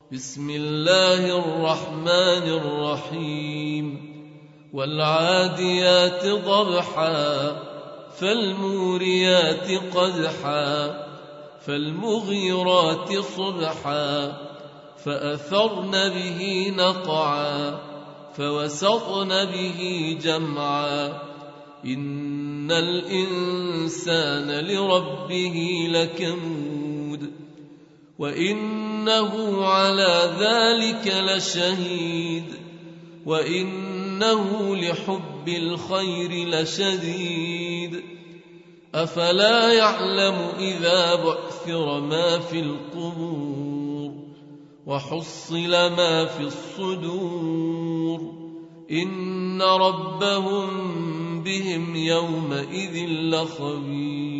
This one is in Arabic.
بسم الله الرحمن الرحيم والعاديات ضبحا فالموريات قدحا فالمغيرات صبحا فأثرن به نقعا فوسطن به جمعا إن الإنسان لربه لكنود وإنه على ذلك لشهيد وإنه لحب الخير لشديد أفلا يعلم إذا بعثر ما في القبور وحصل ما في الصدور إن ربهم بهم يومئذ لخبير